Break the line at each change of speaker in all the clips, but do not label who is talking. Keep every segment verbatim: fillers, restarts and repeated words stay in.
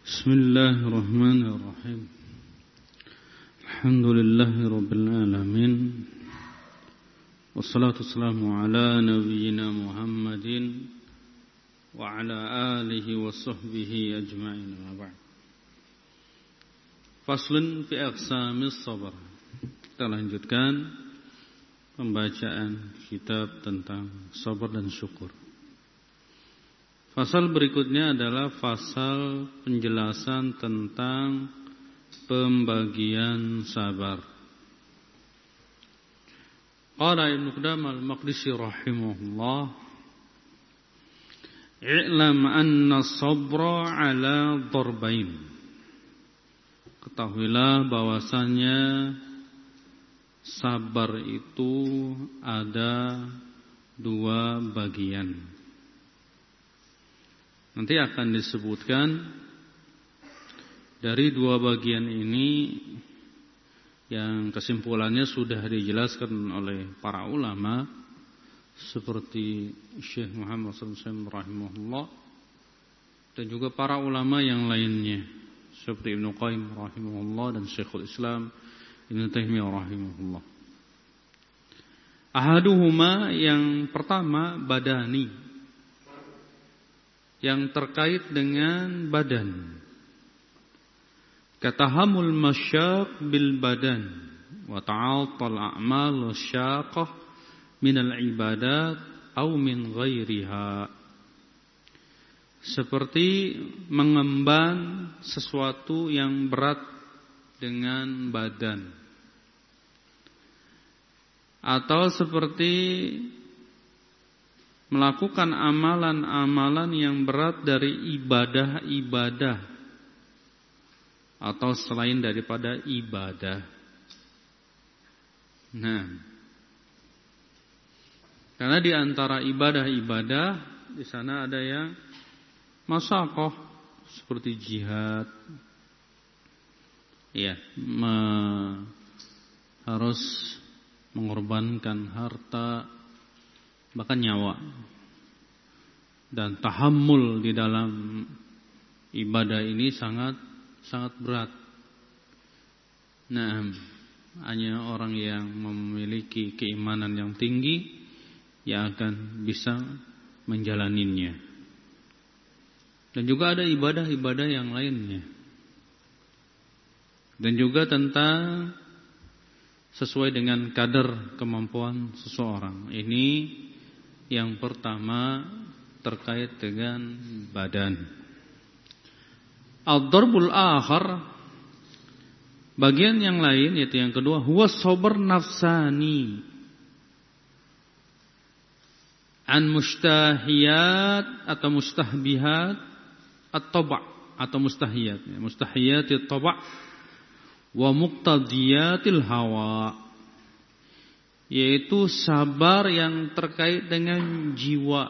Bismillahirrahmanirrahim. Alhamdulillahirabbil alamin. Wassalatu wassalamu ala nabiyyina Muhammadin wa ala alihi wa sahbihi ajma'in. Wa ba'd. Faslun fi aqsamis sabr. Kita lanjutkan pembacaan kitab tentang sabar dan syukur. Fasal berikutnya adalah fasal penjelasan tentang pembagian sabar. Qala Ibnu Qudamah al-Maqdisi rahimahullah, "I'lam anna sabra ala darbain." Ketahuilah bahwasannya sabar itu ada dua bagian. Nanti akan disebutkan dari dua bagian ini yang kesimpulannya sudah dijelaskan oleh para ulama seperti Syekh Muhammad sallallahu alaihi wasallam rahimahullah dan juga para ulama yang lainnya seperti Ibnu Qayyim rahimahullah dan Syekhul Islam Ibnu Taimiyah rahimahullah. Ahaduhuma, yang pertama badani, yang terkait dengan badan. Katahamul masyaq bil badan wa ta'atal a'mal syaqah minal ibadat aw min ghairiha. Seperti mengemban sesuatu yang berat dengan badan, atau seperti melakukan amalan-amalan yang berat dari ibadah-ibadah atau selain daripada ibadah. Nah, karena di antara ibadah-ibadah di sana ada yang masyaqah seperti jihad, ya, me, harus mengorbankan harta, bahkan nyawa, dan tahammul di dalam ibadah ini sangat sangat berat. Nah, hanya orang yang memiliki keimanan yang tinggi yang akan bisa menjalaninya. Dan juga ada ibadah-ibadah yang lainnya. Dan juga tentang sesuai dengan kadar kemampuan seseorang. Ini yang pertama terkait dengan badan. Ad-darbul akhar, bagian yang lain yaitu yang kedua, huwa sabr nafsani an mustahiyat atau mustahbihat at-taba' atau mustahiyat, mustahiyat at-taba' wa muqtadiyatil hawa, yaitu sabar yang terkait dengan jiwa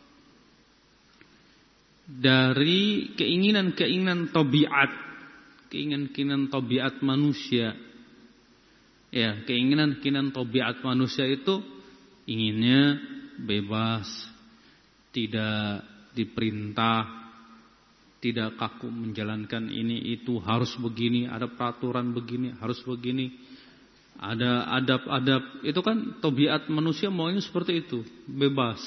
dari keinginan-keinginan tabiat, keinginan-keinginan tabiat manusia. Ya, keinginan-keinginan tabiat manusia itu inginnya bebas, tidak diperintah, tidak kaku menjalankan ini itu, harus begini, ada peraturan begini, harus begini, ada adab-adab. Itu kan tabiat manusia maunya seperti itu, bebas,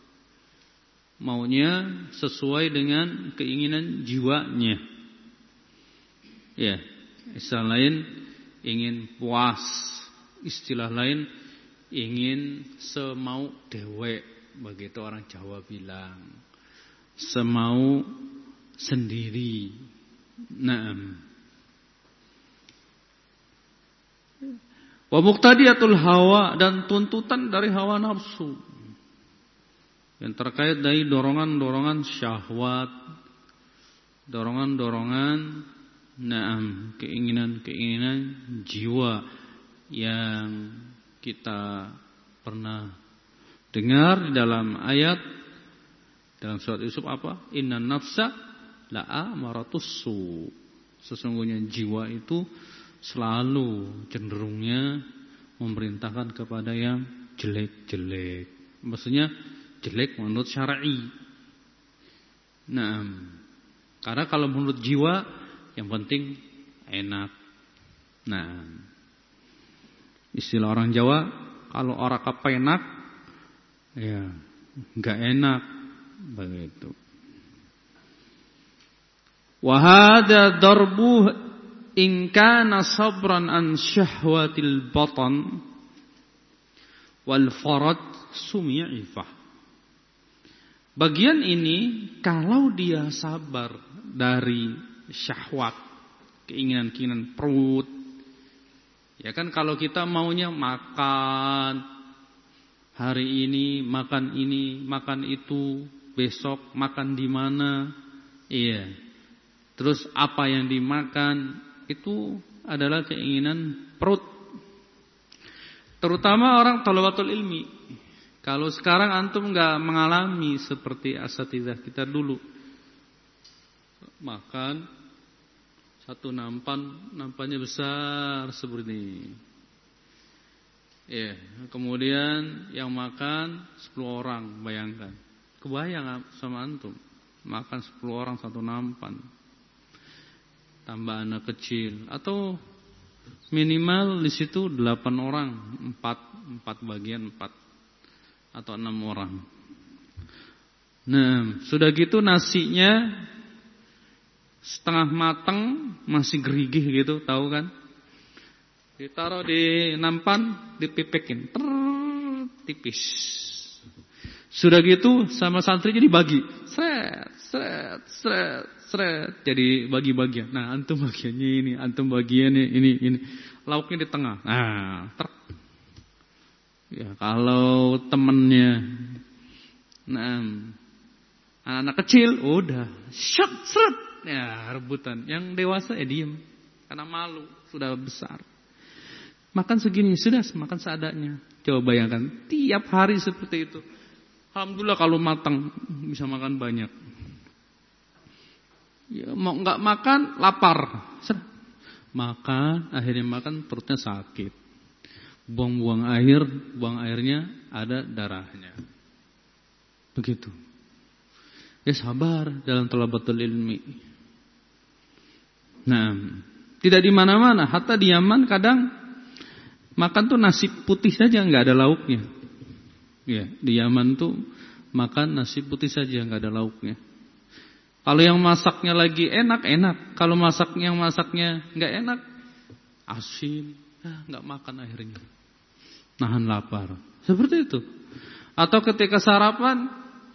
maunya sesuai dengan keinginan jiwanya. Ya, istilah lain ingin puas, istilah lain ingin semau dewek, begitu orang Jawa bilang, semau sendiri. Naam. Wa muqtadiyatul hawa, dan tuntutan dari hawa nafsu yang terkait dari dorongan-dorongan syahwat, dorongan-dorongan, naam, keinginan-keinginan jiwa yang kita pernah dengar dalam ayat dalam surat Yusuf apa? Innan nafsa la'amaratus su. Sesungguhnya jiwa itu selalu cenderungnya memerintahkan kepada yang jelek-jelek. Maksudnya jelek menurut syar'i. Nah, Karena kalau menurut jiwa yang penting enak. Nah, istilah orang Jawa, kalau orang kepenak ya enggak enak begitu. Wa hadza darbuh in kana sabran an syahwatil batan wal farad sumi'ifah. Bagian ini kalau dia sabar dari syahwat, keinginan-keinginan perut. Ya kan kalau kita maunya makan hari ini, makan ini, makan itu, besok makan di mana? Iya. Terus apa yang dimakan itu adalah keinginan perut. Terutama orang thalabatul ilmi. Kalau sekarang antum enggak mengalami seperti asatidzah kita dulu. Makan satu nampan, nampannya besar seperti ini. Ya, kemudian yang makan sepuluh orang, bayangkan. Kebayang sama antum, makan sepuluh orang satu nampan. Tambah anak kecil atau minimal di situ delapan orang, empat, empat bagian empat atau enam orang. Nah, sudah gitu nasinya setengah matang masih gerigih gitu, tahu kan? Ditaruh di nampan, dipipekin, ter tipis. Sudah gitu sama santrinya dibagi, seret, seret, seret, seret, jadi bagi-bagian. Nah, antum bagiannya ini, antum bagiannya ini, ini. Lauknya di tengah. Nah, ter. Ya, kalau temennya, nah, anak-anak kecil, udah, syat, seret, ya rebutan. Yang dewasa ya diem, karena malu, sudah besar. Makan segini, sudah makan seadanya. Coba bayangkan, tiap hari seperti itu. Alhamdulillah kalau matang bisa makan banyak. Ya, mau nggak makan lapar, makan akhirnya makan perutnya sakit, buang-buang air, buang airnya ada darahnya. Begitu. Ya sabar dalam thalabatul ilmi. Nah, tidak di mana-mana, hatta di Yaman kadang makan tuh nasi putih saja nggak ada lauknya. Ya, di Yaman tuh makan nasi putih saja nggak ada lauknya. Kalau yang masaknya lagi enak, enak. Kalau masak yang masaknya nggak enak, asin, ah, nggak makan akhirnya. Nahan lapar. Seperti itu. Atau ketika sarapan,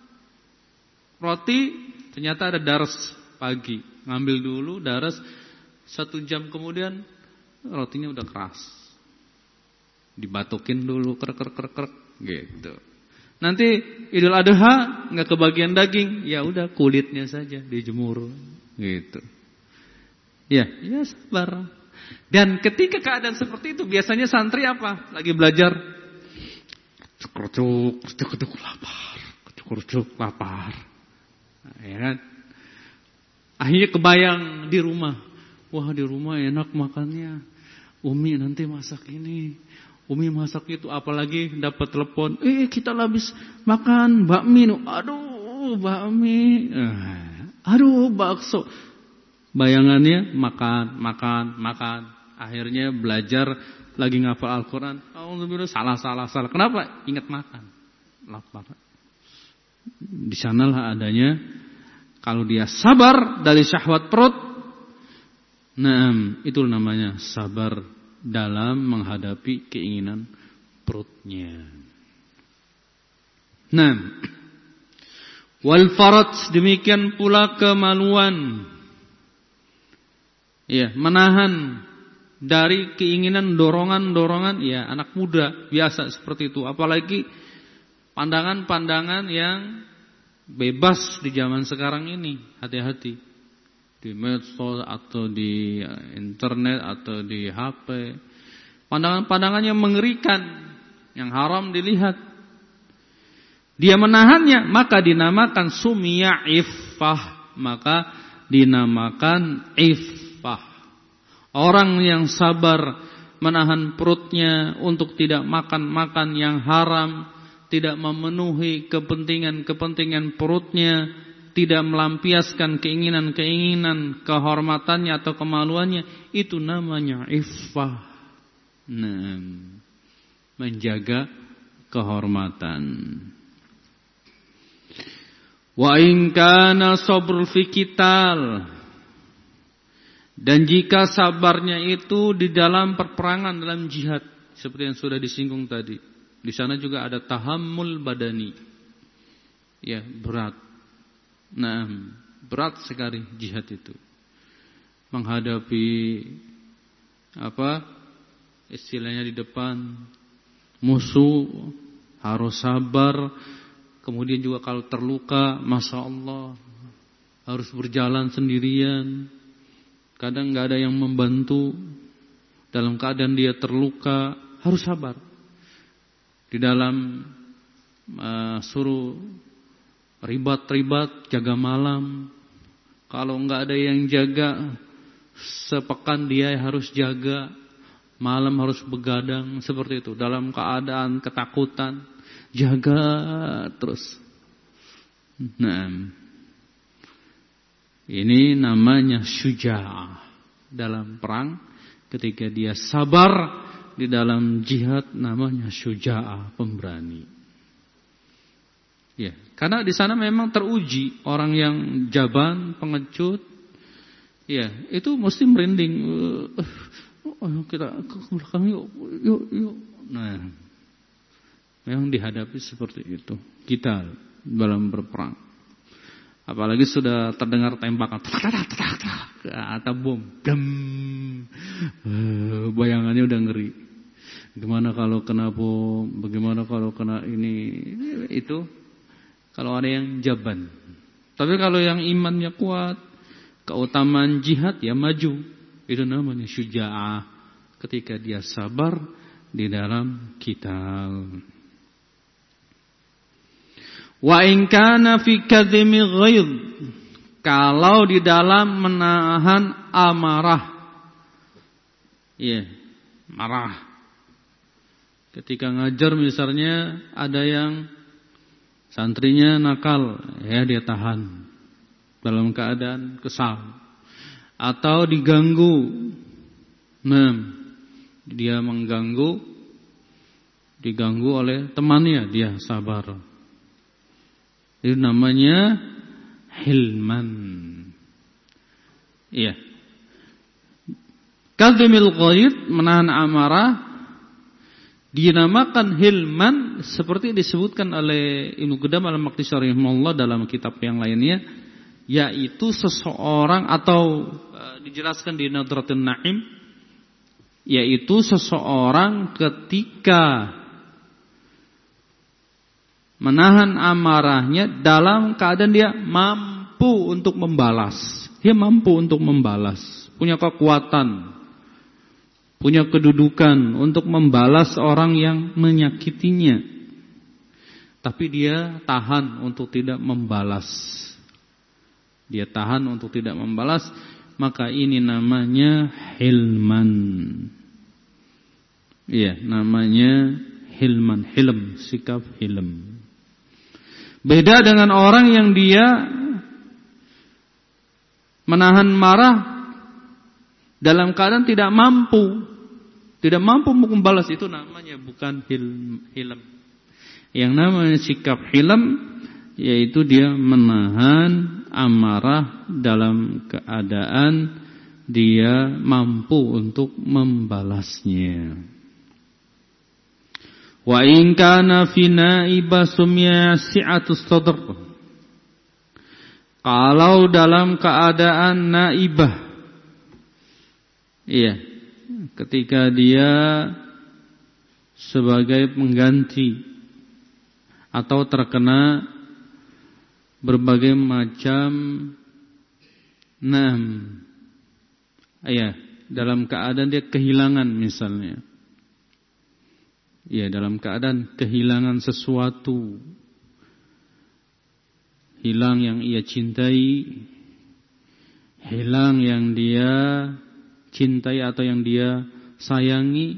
roti ternyata ada daras pagi. Ngambil dulu daras, satu jam kemudian rotinya udah keras. Dibatukin dulu, krek krek krek krek gitu. Nanti Idul Adha nggak kebagian daging, ya udah kulitnya saja dijemur, gitu. Ya, ya sabar. Dan ketika keadaan seperti itu, biasanya santri apa? Lagi belajar, kercuk, kercuk, kercuk, lapar, kercuk, kercuk, lapar. Nah, ya kan? Akhirnya kebayang di rumah, wah di rumah enak makannya. Umi nanti masak ini. Umi masak itu, apalagi dapat telepon, eh kita habis makan bakmi, aduh bakmi, aduh bakso. Bayangannya makan, makan, makan. Akhirnya belajar lagi ngafal Al-Quran, alhamdulillah salah, salah, salah. Kenapa? Ingat makan, lapar. Di sanalah adanya, kalau dia sabar dari syahwat perut, nah itu namanya sabar dalam menghadapi keinginan perutnya. Nah, wal farad, demikian pula kemaluan. Ya, menahan dari keinginan dorongan-dorongan, ya anak muda biasa seperti itu. Apalagi pandangan-pandangan yang bebas di zaman sekarang ini. Hati-hati. Di medsos atau di internet atau di H P, pandangan-pandangan yang mengerikan, yang haram dilihat. Dia menahannya, maka dinamakan sumia iffah, maka dinamakan iffah. Orang yang sabar menahan perutnya untuk tidak makan-makan yang haram, tidak memenuhi kepentingan-kepentingan perutnya, tidak melampiaskan keinginan-keinginan kehormatannya atau kemaluannya, itu namanya iffah. Nah, menjaga kehormatan. Wa in kana sabrul fi qital, dan jika sabarnya itu di dalam perperangan, dalam jihad, seperti yang sudah disinggung tadi. Di sana juga ada tahammul badani. Ya, berat. Nah, berat sekali jihad itu. Menghadapi apa? Istilahnya di depan musuh harus sabar. Kemudian juga kalau terluka, masya Allah, harus berjalan sendirian. Kadang nggak ada yang membantu. Dalam keadaan dia terluka, harus sabar. Di dalam uh, suruh ribat-ribat, jaga malam. Kalau nggak ada yang jaga, sepekan dia harus jaga. Malam harus begadang, seperti itu. Dalam keadaan ketakutan, jaga terus. Nah, ini namanya syuja'ah dalam perang. Ketika dia sabar di dalam jihad, namanya syuja'ah, pemberani. Ya, karena di sana memang teruji orang yang jaban, pengecut. Ya, itu mesti merinding. Oh, kita ke belakang yuk, yuk, yuk. Nah, memang dihadapi seperti itu kita dalam berperang. Apalagi sudah terdengar tembakan atau bom, blem, bayangannya udah ngeri. Gimana kalau kena bom? Bagaimana kalau kena ini? Itu kalau ada yang jaban. Tapi kalau yang imannya kuat, keutamaan jihad ya maju. Itu namanya syuja'ah, ketika dia sabar di dalam qital. Wa in kana fi kadhimi ghaidh, kalau di dalam menahan amarah. Iya, yeah, marah. Ketika ngajar misalnya ada yang santrinya nakal, ya dia tahan dalam keadaan kesal. Atau diganggu, nah, dia mengganggu, diganggu oleh temannya, dia sabar. Itu namanya hilman. Iya. Kadhimil ghaidh, menahan amarah, dinamakan hilman seperti disebutkan oleh Ibnu Qudamah al-Maqdisi rahimahullah dalam kitab yang lainnya, yaitu seseorang atau uh, dijelaskan di Nadratul Naim, yaitu seseorang ketika menahan amarahnya dalam keadaan dia mampu untuk membalas. Dia mampu untuk membalas, punya kekuatan, punya kedudukan untuk membalas orang yang menyakitinya. Tapi dia tahan untuk tidak membalas. Dia tahan untuk tidak membalas, maka ini namanya hilman. Iya, namanya hilman, hilm, sikap hilm. Beda dengan orang yang dia menahan marah dalam keadaan tidak mampu, tidak mampu membalas, itu namanya bukan hilm, hilm. Yang namanya sikap hilm yaitu dia menahan amarah dalam keadaan dia mampu untuk membalasnya. Wa in kana fi naiba sumya si'atus sadr. Kalau dalam keadaan naibah, iya, ketika dia sebagai pengganti atau terkena berbagai macam nah, iya, dalam keadaan dia kehilangan misalnya, iya, dalam keadaan kehilangan sesuatu, hilang yang ia cintai, hilang yang dia cintai atau yang dia sayangi,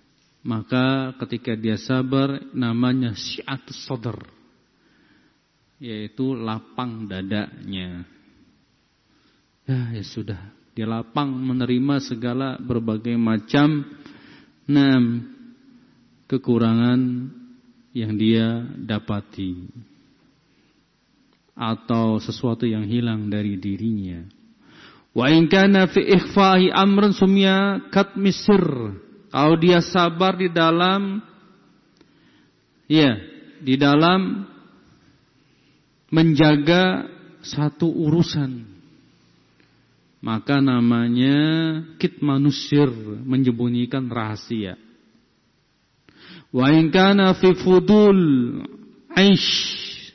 maka ketika dia sabar namanya syi'atus sadr. yaitu lapang dadanya. Ya, ya sudah, dia lapang menerima segala berbagai macam nah, kekurangan yang dia dapati atau sesuatu yang hilang dari dirinya. Wa in kana fi ikhfa'i amran sumya katmisir. Kalau dia sabar di dalam ya, di dalam menjaga satu urusan, maka namanya kitmanusir, menyembunyikan rahasia. Wa in kana fi fudul aish.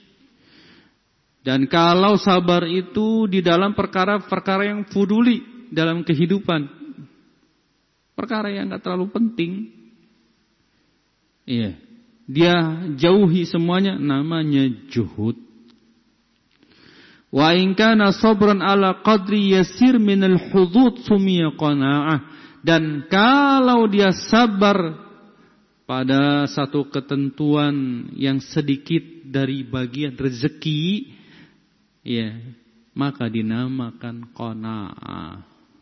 Dan kalau sabar itu di dalam perkara-perkara yang fuduli dalam kehidupan, perkara yang enggak terlalu penting, iya, dia jauhi semuanya, namanya juhud. Wa in kana sabran ala qadri yasir minal hudud sumiya qanaah. Dan kalau dia sabar pada satu ketentuan yang sedikit dari bagian rezeki, ya, maka dinamakan qanaah.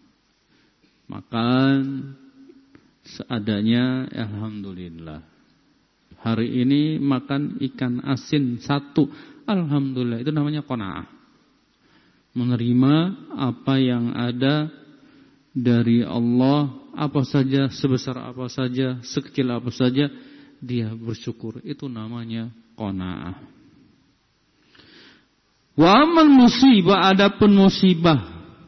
Makan seadanya, alhamdulillah. Hari ini makan ikan asin satu, alhamdulillah, itu namanya qanaah. Menerima apa yang ada dari Allah, apa saja, sebesar apa saja, sekecil apa saja, dia bersyukur. Itu namanya qanaah. Wa amal musibah, adapun musibah,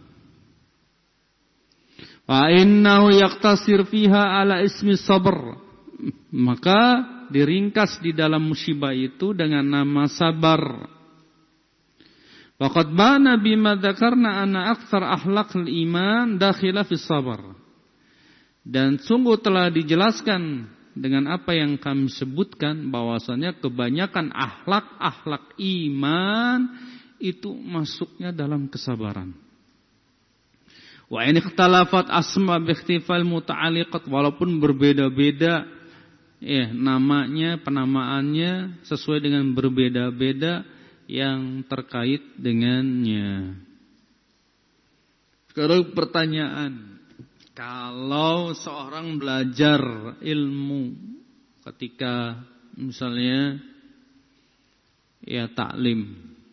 fa innahu yaqtasir fiha ala ismi sabr, maka diringkas di dalam musibah itu dengan nama sabar. Waqad bana bima dzakarna anna aktsar akhlaqil iman dakhila fis sabr. Dan sungguh telah dijelaskan dengan apa yang kami sebutkan bahwasanya kebanyakan akhlak-akhlak iman itu masuknya dalam kesabaran. Wa in ikhtalafat asma bi ikhtifal muta'alliqat, walaupun berbeda-beda ya namanya, penamaannya sesuai dengan berbeda-beda yang terkait dengannya. Sekarang pertanyaan, kalau seorang belajar ilmu ketika misalnya ya taklim,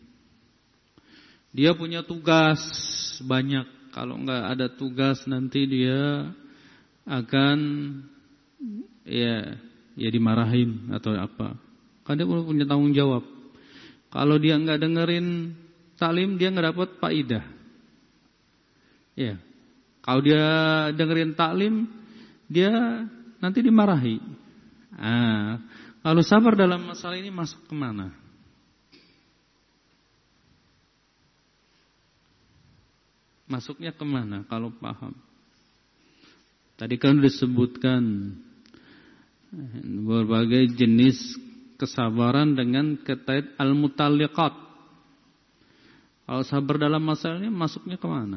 dia punya tugas banyak. Kalau enggak ada tugas nanti dia akan ya ya dimarahin atau apa. Kan dia punya tanggung jawab. Kalau dia enggak dengerin taklim, dia enggak dapat faidah. Ya. Kalau dia dengerin taklim, dia nanti dimarahi. Ah, kalau sabar dalam masalah ini masuk kemana? Masuknya kemana kalau paham? Tadi kan disebutkan berbagai jenis kesabaran dengan kait al-mutalliqat. Kalau sabar dalam masalah ini masuknya kemana?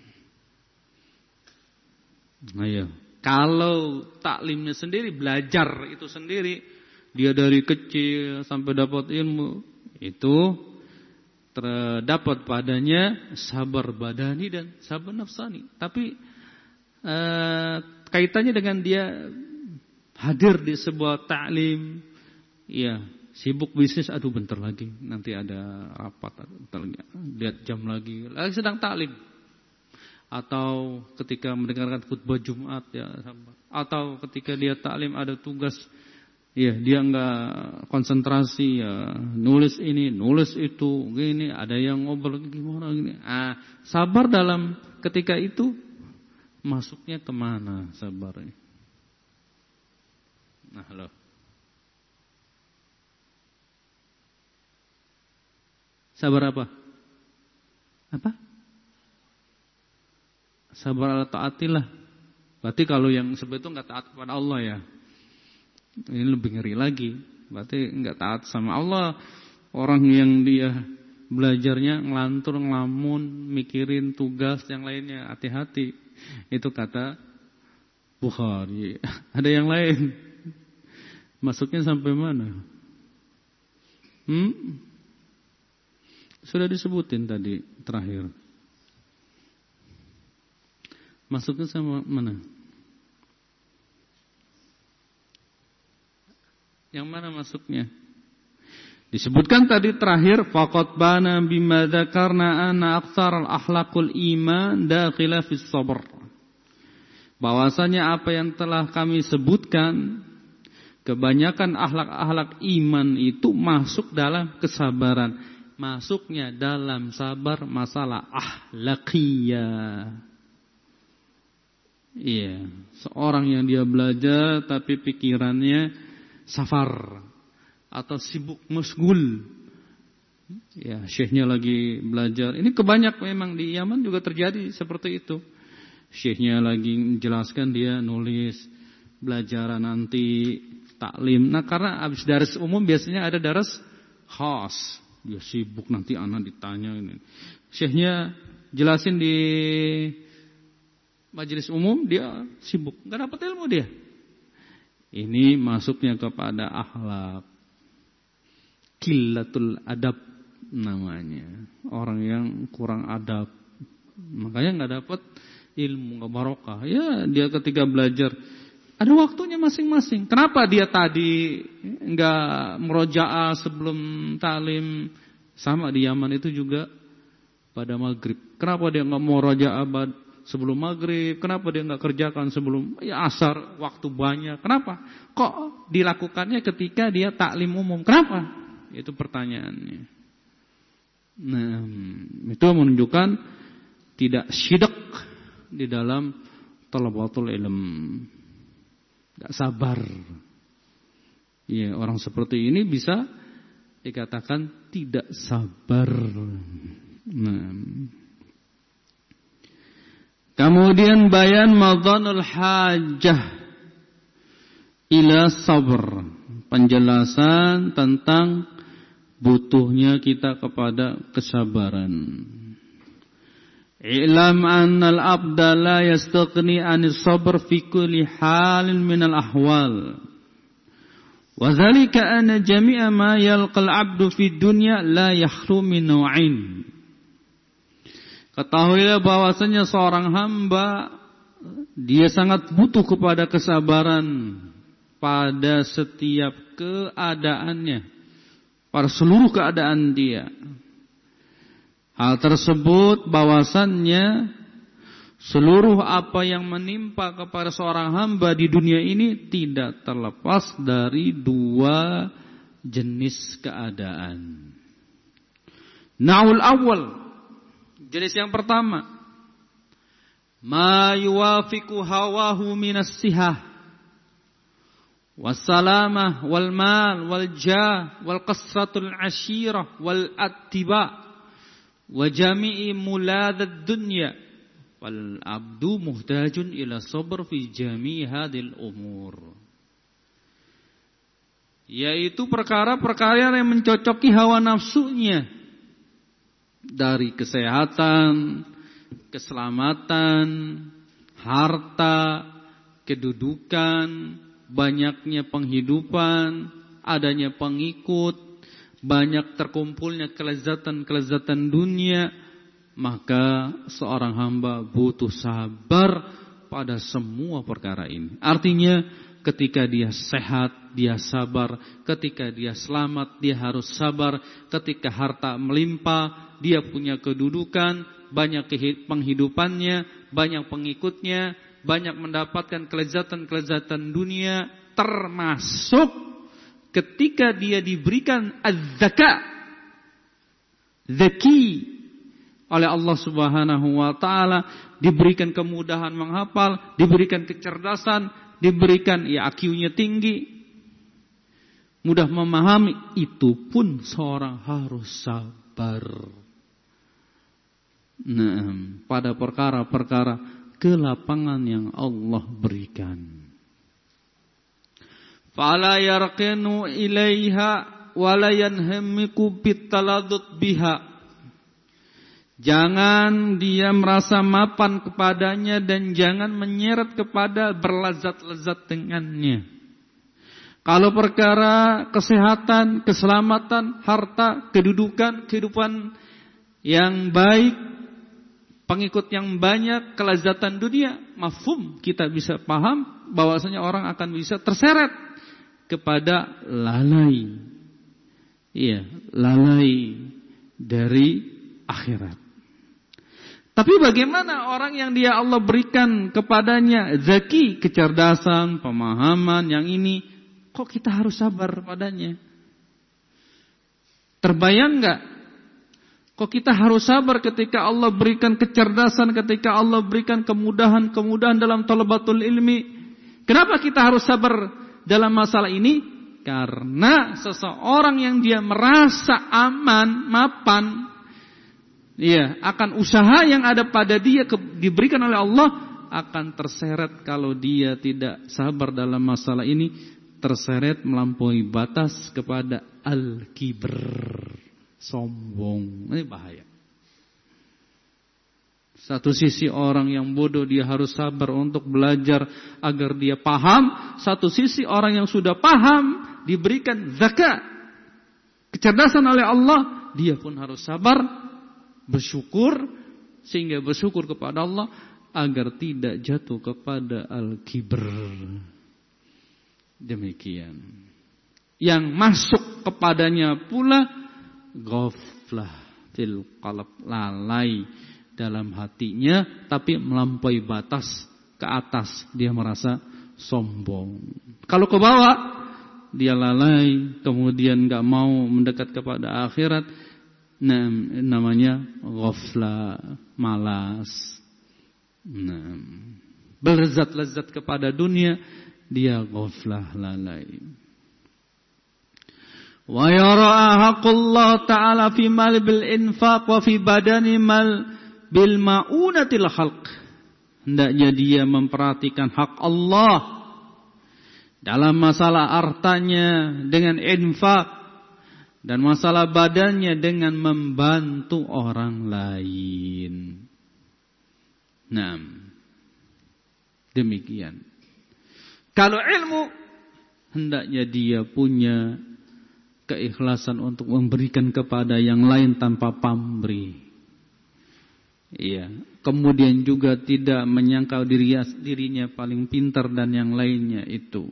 Ayo. Kalau taklimnya sendiri, belajar itu sendiri, dia dari kecil sampai dapat ilmu, itu terdapat padanya sabar badani dan sabar nafsani. Tapi eh, kaitannya dengan dia hadir di sebuah taklim, ya sibuk bisnis, aduh bentar lagi nanti ada rapat, bentar lagi, lihat jam lagi, lagi sedang taklim. Atau ketika mendengarkan khutbah Jumat ya, atau ketika dia taklim ada tugas, ya dia enggak konsentrasi ya, nulis ini, nulis itu, gini, ada yang ngobrol gimana gini. Ah, sabar dalam ketika itu masuknya kemana sabarnya? Nah, loh. Sabar apa? Apa? Sabar ala taatillah. Berarti kalau yang seperti itu enggak taat kepada Allah ya. Ini lebih ngeri lagi. Berarti enggak taat sama Allah. Orang yang dia belajarnya ngelantur, ngelamun, mikirin tugas yang lainnya, hati-hati. Itu kata Bukhari. Ada yang lain. Masuknya sampai mana? Hmm? Sudah disebutin tadi terakhir. Masuknya sama mana? Yang mana masuknya? Disebutkan tadi terakhir faqad bana bima dzakarna anna aktsar al-akhlaqul iman dakhila fis sabr. Bahwasanya apa yang telah kami sebutkan, kebanyakan akhlak-akhlak iman itu masuk dalam kesabaran. Masuknya dalam sabar masalah akhlakiyah. Iya, seorang yang dia belajar tapi pikirannya safar atau sibuk musgul. Ya, syekhnya lagi belajar. Ini kebanyak memang di Yaman juga terjadi seperti itu. Syekhnya lagi menjelaskan, dia nulis, belajar nanti taklim. Nah, karena habis daras umum biasanya ada daras khas. Dia sibuk, nanti anak ditanya ini. Syekhnya jelasin di majelis umum, dia sibuk, enggak dapat ilmu dia. Ini masuknya kepada akhlak qillatul adab namanya. Orang yang kurang adab. Makanya enggak dapat ilmu, enggak barokah. Ya, dia ketika belajar ada waktunya masing-masing. Kenapa dia tadi enggak murojaah sebelum taklim? Sama di Yaman itu juga pada maghrib. Kenapa dia enggak murojaah sebelum maghrib? Kenapa dia enggak kerjakan sebelum ya asar, waktu banyak? Kenapa? Kok dilakukannya ketika dia taklim umum? Kenapa? Itu pertanyaannya. Nah, itu menunjukkan tidak syidak di dalam talabatul ilm. Tidak sabar. Ya, orang seperti ini bisa dikatakan tidak sabar. Nah. Kemudian bayan madhanul hajah ila sabr. Penjelasan tentang butuhnya kita kepada kesabaran. I'lam annal abda la yastaghni 'anis sabr fi kulli halin minal ahwal. Wa dzalika anna jami'a ma yalqal 'abdu fid dunya la yakhlu min naw'ain. Ketahuilah bahwasanya seorang hamba dia sangat butuh kepada kesabaran pada setiap keadaannya, pada seluruh keadaan dia. Hal tersebut bahwasannya seluruh apa yang menimpa kepada seorang hamba di dunia ini tidak terlepas dari dua jenis keadaan. Naul awal, jenis yang pertama, ma yuwafiqu hawahu minas sihah wassalamah wal mal wal jah wal qasratul ashirah wal attiba wa jami'i muladad dunya wal abdu muhtajun ila sabr fi jami'i hadhil umur. Yaitu perkara-perkara yang mencocoki hawa nafsunya dari kesehatan, keselamatan, harta, kedudukan, banyaknya penghidupan, adanya pengikut, banyak terkumpulnya kelezatan-kelezatan dunia, maka seorang hamba butuh sabar pada semua perkara ini. Artinya ketika dia sehat, dia sabar. Ketika dia selamat, dia harus sabar. Ketika harta melimpah, dia punya kedudukan, banyak penghidupannya, banyak pengikutnya, banyak mendapatkan kelezatan-kelezatan dunia, termasuk ketika dia diberikan az-zaka, zaki oleh Allah Subhanahu wa taala, diberikan kemudahan menghafal, diberikan kecerdasan, diberikan ya I Q-nya tinggi, mudah memahami, itu pun seorang harus sabar. Nah, pada perkara-perkara kelapangan yang Allah berikan. Fala yarqinu ilaiha wala yanhamiku bitaladut biha. Jangan dia merasa mapan kepadanya dan jangan menyeret kepada berlezat-lezat dengannya. Kalau perkara kesehatan, keselamatan, harta, kedudukan, kehidupan yang baik, pengikut yang banyak, kelezatan dunia, mafhum kita bisa paham bahwasanya orang akan bisa terseret kepada lalai. Iya, lalai dari akhirat. Tapi bagaimana orang yang dia Allah berikan kepadanya zaki, kecerdasan, pemahaman yang ini, kok kita harus sabar padanya? Terbayang enggak? Kok kita harus sabar ketika Allah berikan kecerdasan, ketika Allah berikan kemudahan-kemudahan dalam talabatul ilmi? Kenapa kita harus sabar dalam masalah ini? Karena seseorang yang dia merasa aman, mapan, ya, akan usaha yang ada pada dia diberikan oleh Allah akan terseret kalau dia tidak sabar dalam masalah ini, terseret melampaui batas kepada al-kibr, sombong. Ini bahaya. Satu sisi orang yang bodoh dia harus sabar untuk belajar agar dia paham. Satu sisi orang yang sudah paham diberikan zakat, kecerdasan oleh Allah, dia pun harus sabar, bersyukur, sehingga bersyukur kepada Allah agar tidak jatuh kepada al-kibr. Demikian. Yang masuk kepadanya pula ghaflah fil qalb, lalai dalam hatinya, tapi melampaui batas ke atas, dia merasa sombong. Kalau ke bawah dia lalai, kemudian enggak mau mendekat kepada akhirat, nah, namanya ghaflah, malas. Nah, berlezat-lezat kepada dunia, dia ghaflah, lalai. Wa yara haqqullah ta'ala fi mal bil infaq wa fi badani mal bil maunatil khalq. Hendaknya dia memperhatikan hak Allah dalam masalah hartanya dengan infak, dan masalah badannya dengan membantu orang lain. Nah, demikian. Kalau ilmu, hendaknya dia punya keikhlasan untuk memberikan kepada yang lain tanpa pamrih. Iya. Kemudian juga tidak menyangkal diri, dirinya paling pintar dan yang lainnya itu.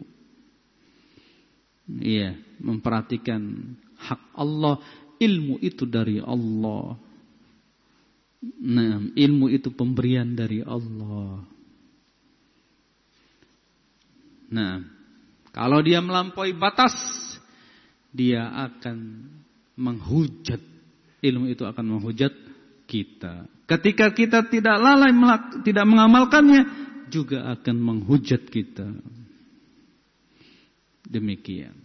Iya, memperhatikan hak Allah. Ilmu itu dari Allah. Nah, ilmu itu pemberian dari Allah. Nah, kalau dia melampaui batas, dia akan menghujat. Ilmu itu akan menghujat kita. Ketika kita tidak lalai, tidak mengamalkannya, juga akan menghujat kita. Demikian.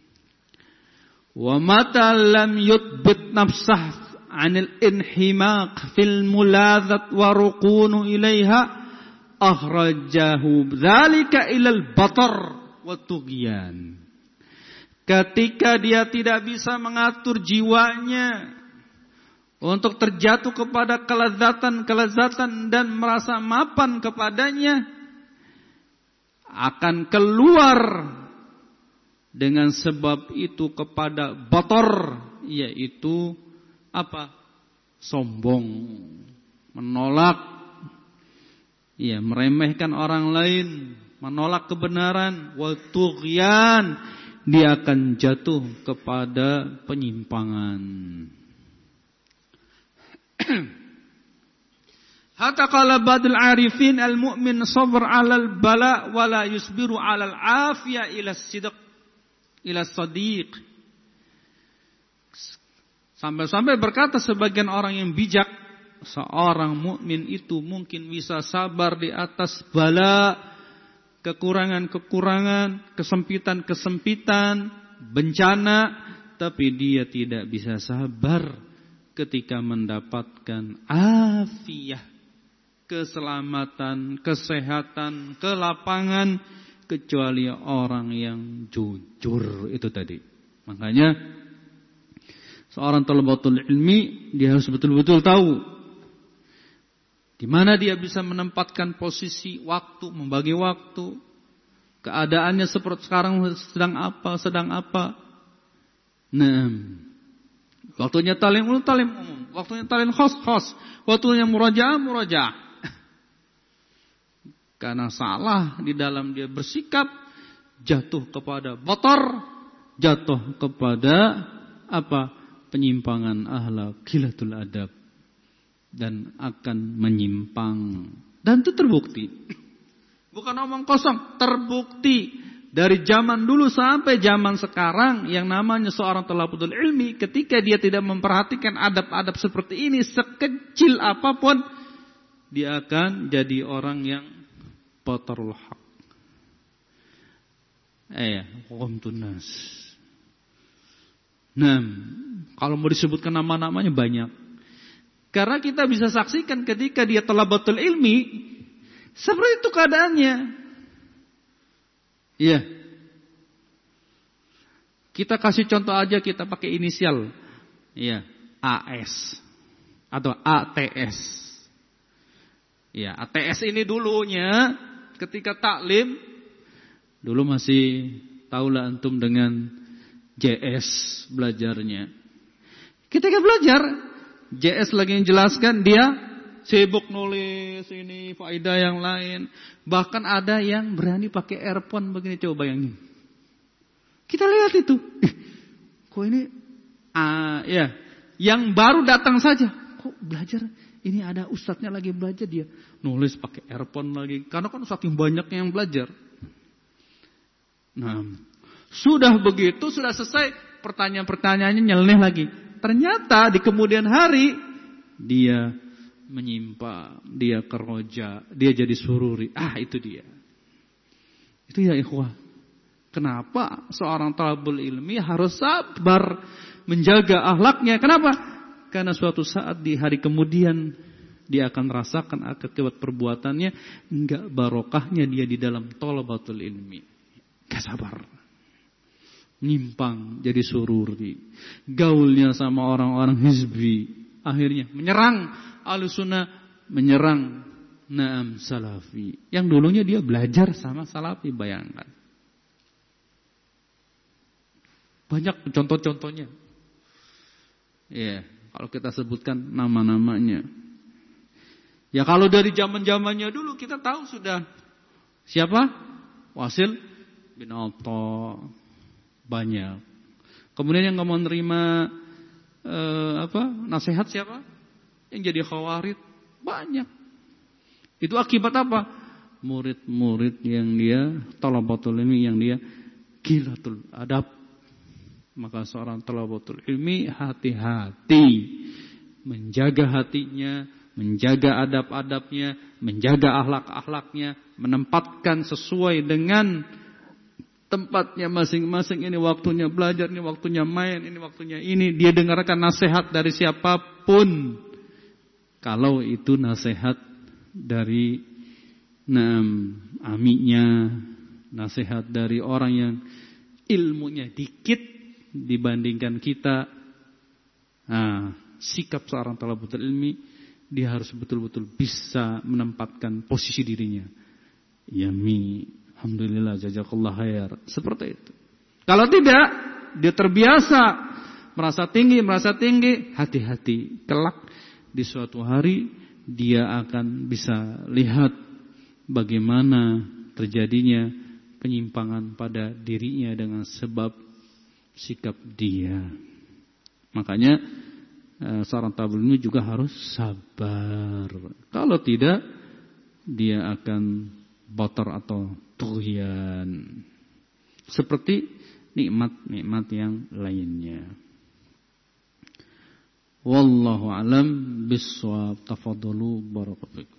Wa mata lam yutbit nafsah anil inhimaq fil muladzat wa ruqunu ilaiha akhrajahu dzalika ilal batar wa tughyan. Ketika dia tidak bisa mengatur jiwanya untuk terjatuh kepada kelezatan-kelezatan dan merasa mapan kepadanya, akan keluar dengan sebab itu kepada batar, yaitu apa? Sombong, menolak, ya, meremehkan orang lain, menolak kebenaran, wa tughyan, dia akan jatuh kepada penyimpangan. Hatta qala ba'dul arifin al-mu'min sabr 'alal bala wa la yusbiru 'alal 'afiyah ila sidq ila sadiq. Sampai-sampai berkata sebagian orang yang bijak, seorang mukmin itu mungkin bisa sabar di atas bala, kekurangan-kekurangan, kesempitan-kesempitan, bencana, tapi dia tidak bisa sabar ketika mendapatkan afiyah, keselamatan, kesehatan, kelapangan, kecuali orang yang jujur itu tadi. Makanya seorang talabatul ilmi dia harus betul-betul tahu di mana dia bisa menempatkan posisi waktu, membagi waktu, keadaannya seperti sekarang sedang apa, sedang apa. Nah, Waktunya talim umum, talim umum. Waktunya talim khos, khos. Waktunya murajaah, murajaah. Karena salah di dalam dia bersikap, jatuh kepada botor, jatuh kepada apa? Penyimpangan akhlak, qillatul adab, dan akan menyimpang. Dan itu terbukti. Bukan omong kosong, terbukti. Dari zaman dulu sampai zaman sekarang, yang namanya seorang talabatul ilmi, ketika dia tidak memperhatikan adab-adab seperti ini, sekecil apapun, dia akan jadi orang yang batarul haq. Eh, qomtunas. Nah, kalau mau disebutkan nama-namanya banyak. Karena kita bisa saksikan ketika dia talabatul ilmi, seperti itu keadaannya. Iya. Kita kasih contoh aja, kita pakai inisial. Iya, A S atau A T S. Iya, A T S ini dulunya ketika taklim dulu masih tahulah antum dengan J S belajarnya. Ketika belajar J S lagi menjelaskan, dia sibuk nulis ini faedah yang lain. Bahkan ada yang berani pakai earphone begini, coba bayangin. Kita lihat itu. Eh, kok ini ah ya, yang baru datang saja. Kok belajar? Ini ada ustadznya lagi belajar, dia nulis pakai earphone lagi. Karena kan saking banyaknya yang belajar. Nah, sudah begitu, sudah selesai, pertanyaan-pertanyaannya nyeleneh lagi. Ternyata di kemudian hari dia menyimpang, dia keroja, dia jadi sururi. Ah, itu dia. Itu ya ikhwah. Kenapa seorang talabul ilmi harus sabar menjaga akhlaknya? Kenapa? Karena suatu saat di hari kemudian dia akan merasakan akibat perbuatannya, enggak barokahnya dia di dalam talabatul ilmi. Gak sabar. Nyimpang jadi sururi. Gaulnya sama orang-orang hizbi. Akhirnya menyerang Ahlussunnah, menyerang Naam Salafi. Yang dulunya dia belajar sama Salafi, bayangkan. Banyak contoh-contohnya. Ya, kalau kita sebutkan nama-namanya. Ya kalau dari zaman-zamannya dulu kita tahu sudah siapa? Wasil bin Atta. Banyak. Kemudian yang nggak mau nerima eh, apa? Nasihat siapa? Yang jadi khawarid banyak. Itu akibat apa? Murid-murid yang dia talabatul ilmi, yang dia qillatul adab. Maka seorang talabatul ilmi hati-hati menjaga hatinya, menjaga adab-adabnya, menjaga akhlak-akhlaknya, menempatkan sesuai dengan tempatnya masing-masing. Ini waktunya belajar, ini waktunya main, ini waktunya ini. Dia dengarkan nasihat dari siapapun. Kalau itu nasihat dari nam amiknya, nasihat dari orang yang ilmunya dikit dibandingkan kita. Nah, sikap seorang talabatul ilmi, dia harus betul-betul bisa menempatkan posisi dirinya. Yami, alhamdulillah, jazakallah khair. Seperti itu. Kalau tidak, dia terbiasa merasa tinggi, merasa tinggi, hati-hati. Kelak di suatu hari dia akan bisa lihat bagaimana terjadinya penyimpangan pada dirinya dengan sebab sikap dia. Makanya seorang talabul ilmi juga harus sabar. Kalau tidak, dia akan batar atau tughyan. Seperti nikmat-nikmat yang lainnya. Wallahu alam bissawab. Tafadhalu barakallahu fikum.